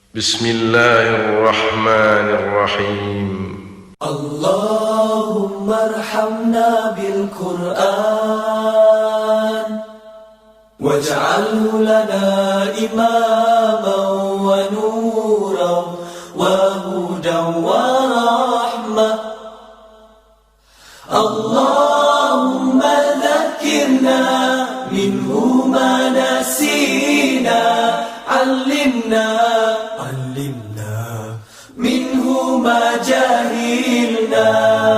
بسم الله الرحمن الرحيم. اللهم ارحمنا بالقرآن واجعله لنا إماما ونورا وهدى ورحمة. اللهم ذكرنا منه ما نسينا، علمنا منه ما جهلنا،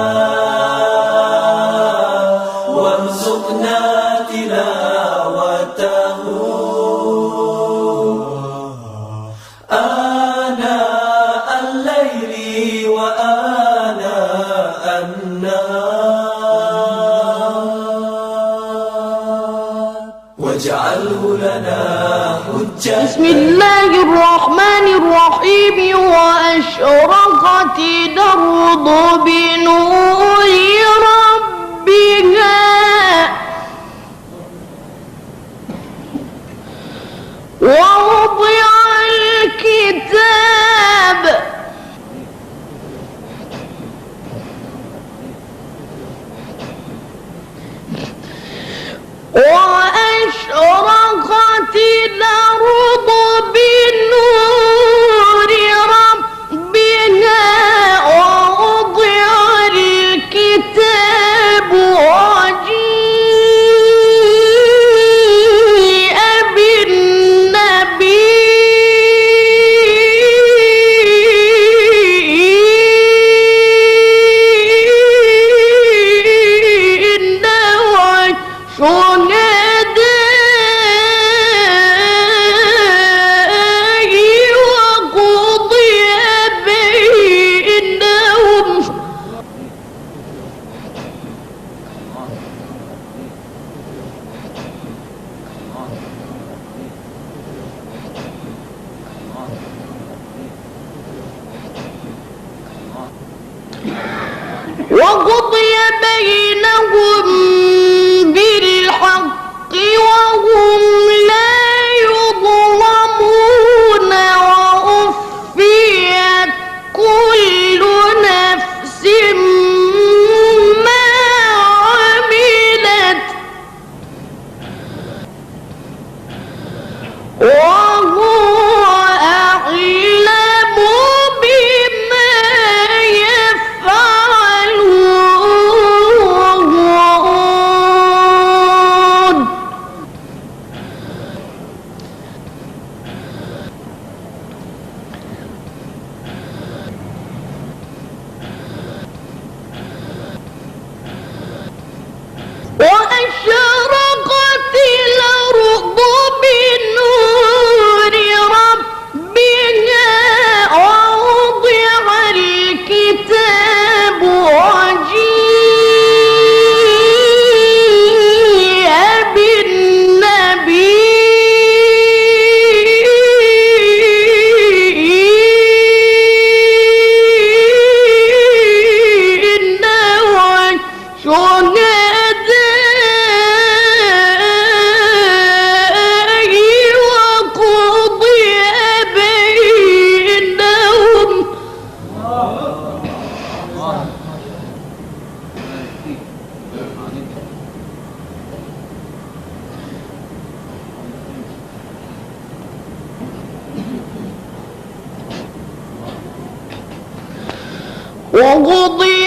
وارزقنا تلاوته آناء الليل وآناء النهار، واجعله لنا حجة. بسم الله الرحمن الرحيم. وأشرقت الأرض بنور ربها ووضع الكتاب وأشرقت الأرض بنور ربها ووضع الكتاب وجيء بالنبيين والشهداء وقضي بينهم بالحق وهم لا يظلمون. ووفيت كل نفس ما عملت وهو أعلم بما يفعلون. وأشرقت الأرض بنور ربها ووضع الكتاب وجيء بالنبيين والشهداء وقضي بينهم وقضي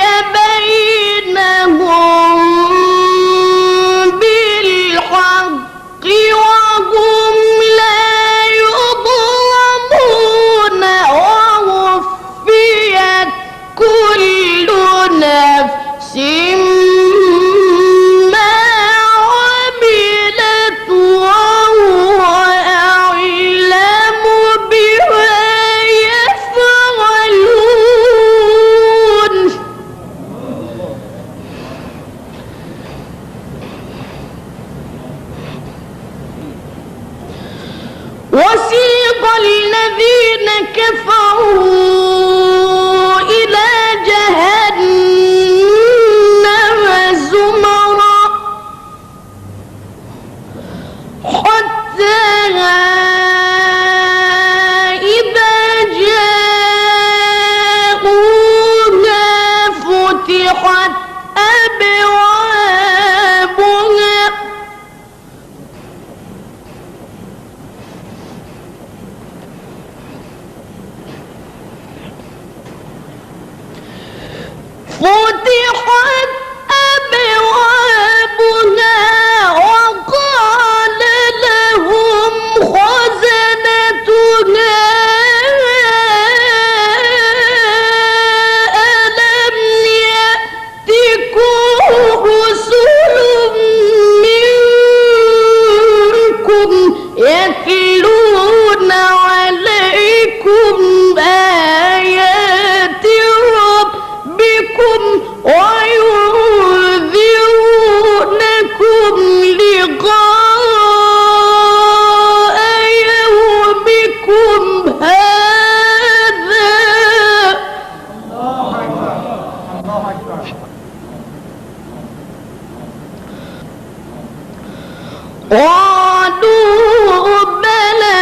بينهم بالحق وهم لا يظلمون. ووفيت كل نفس ما عملت وهو أعلم بما يفعلون. وسيق الذين كفروا إلى جهنم زمرا حتى إذا أبوابها وقال لهم خزنتها ألم يأتكم رسل منكم يتلون عليكم آيات ربكم وينذرونكم لقاء يومكم هذا قالوا بلى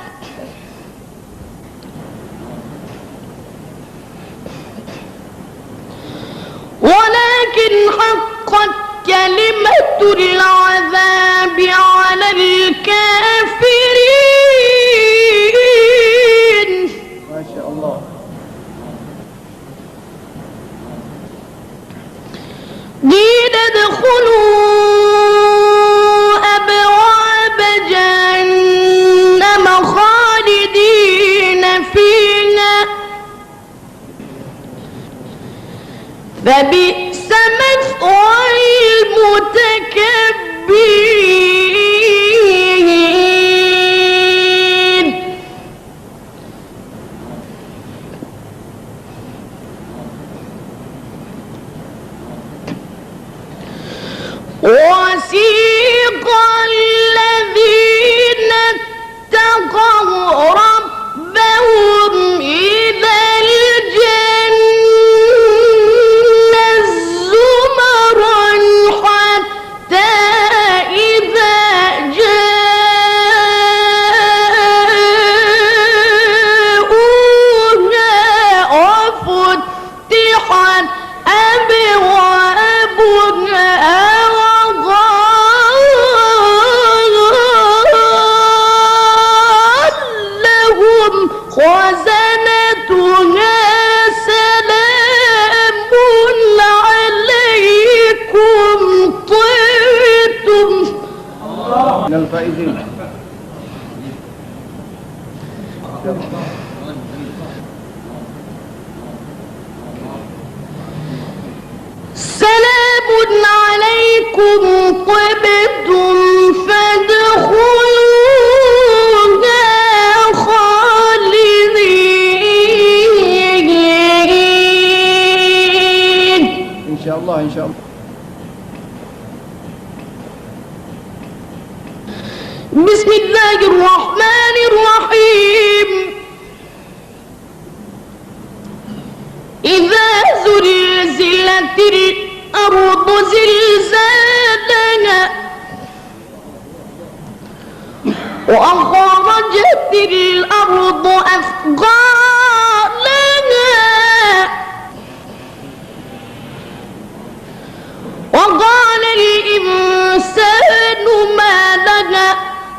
ولكن حقت كلمة العذاب على الكافرين. ما شاء الله. قيل ادخلوا أبواب جهنم خالدين فيها فبئس مثوى المتكبرين. وسيق الذين اتقوا ربهم إلى الجنة زمرا حتى إذا جاءوها وفتحت أبوابها خزنتها سلام عليكم طبتم. من الفائزين. سلام عليكم طبتم فادخلوها خالدين. إن شاء الله إن شاء الله. بسم الله الرحمن الرحيم. إذا زلزلت الأرض زلزالها وأخرجت الأرض أثقالها وقال الإنسان ما لها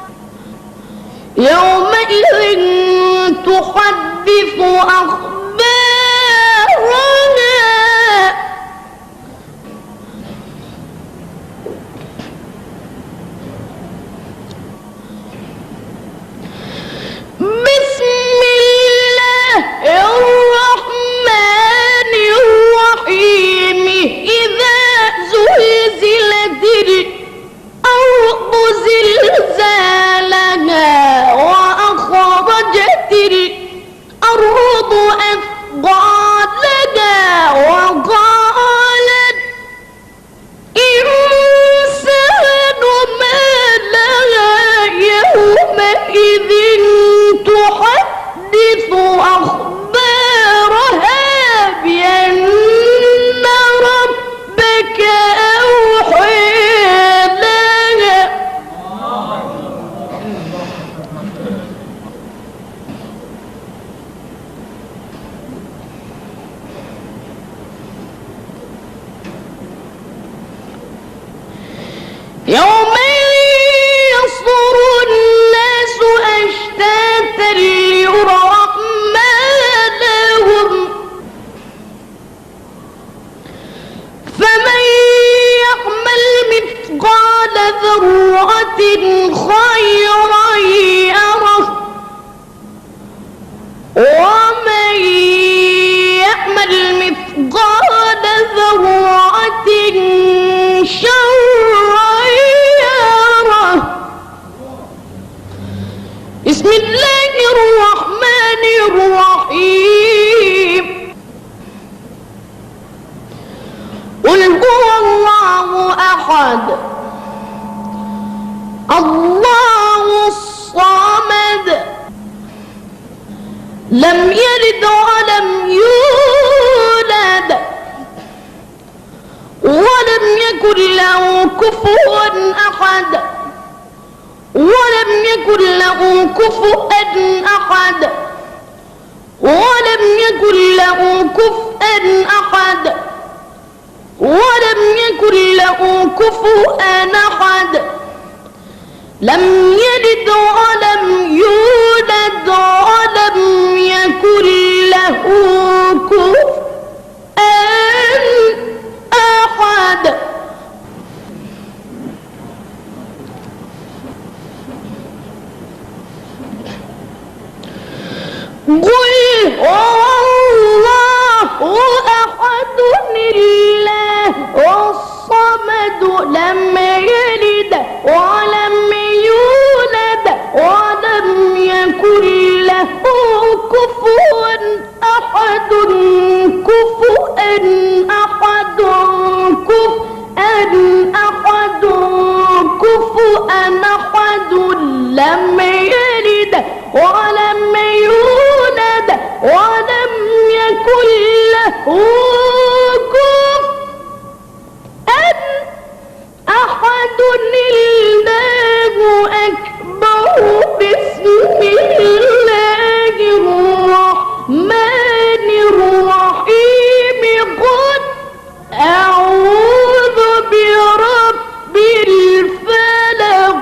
يومئذ تحدث أخبارها بسم مثقال ذرة شرا يره. بسم الله الرحمن الرحيم. قل هو الله أحد الله الصمد لم يلد ولم يولد ولم يكن له كفوا أحد ولم يكن له كفوا أحد ولم يكن له كفوا أحد ولم يكن له كفوا أحد. لم يلد ولم يولد ولم يكن له كفوا أحد. قل هو الله أحد الله الصمد لم يلد ولم يولد ولم يكن له كفوا أحد كفوا أحد كفوا أحد لم يلد ولم يولد ولم يكن له كفوا أحد. الله أكبر. بسم الله الرحمن الرحيم. قل أعوذ برب الفلق.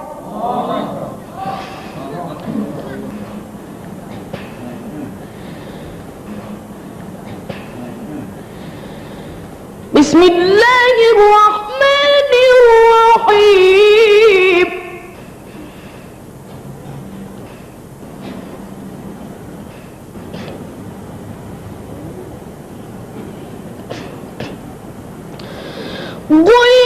بسم الله الرحمن الرحيم. قل